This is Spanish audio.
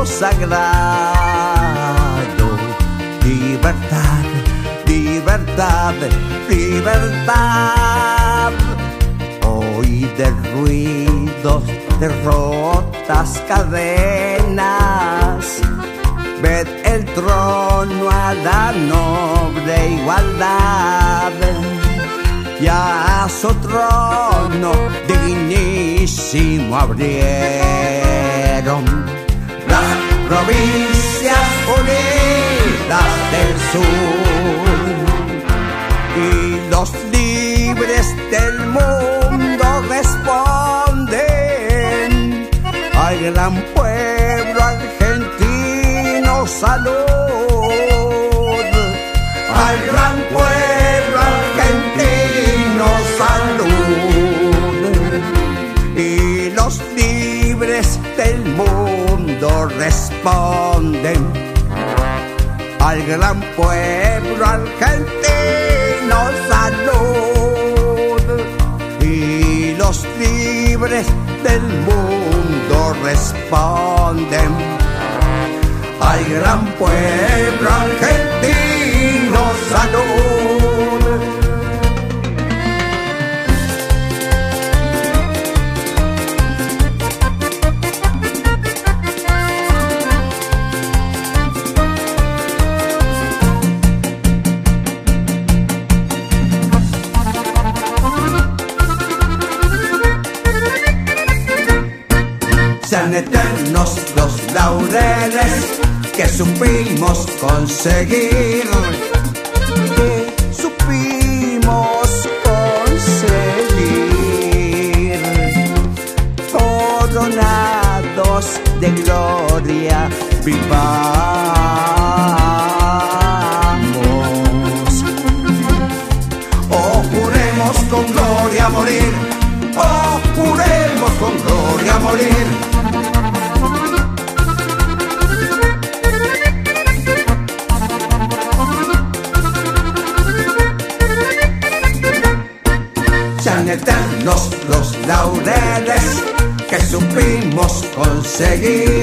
sagrado. Libertad, libertad, libertad. Hoy de ruidos, derrotas, cadenas, ved el trono a la noble igualdad. Ya su trono dignísimo abrieron las provincias unidas del sur, y los libres del mundo responden al gran pueblo argentino salud, al gran pueblo argentino salud. Y los libres del mundo responden al gran pueblo argentino salud. Y los libres del mundo responden al gran pueblo argentino salud. Sean eternos los laureles que supimos conseguir, que supimos conseguir, coronados de gloria vivamos. Oh, juremos con gloria morir, oh, juremos con gloria morir. Sean eternos los laureles que supimos conseguir,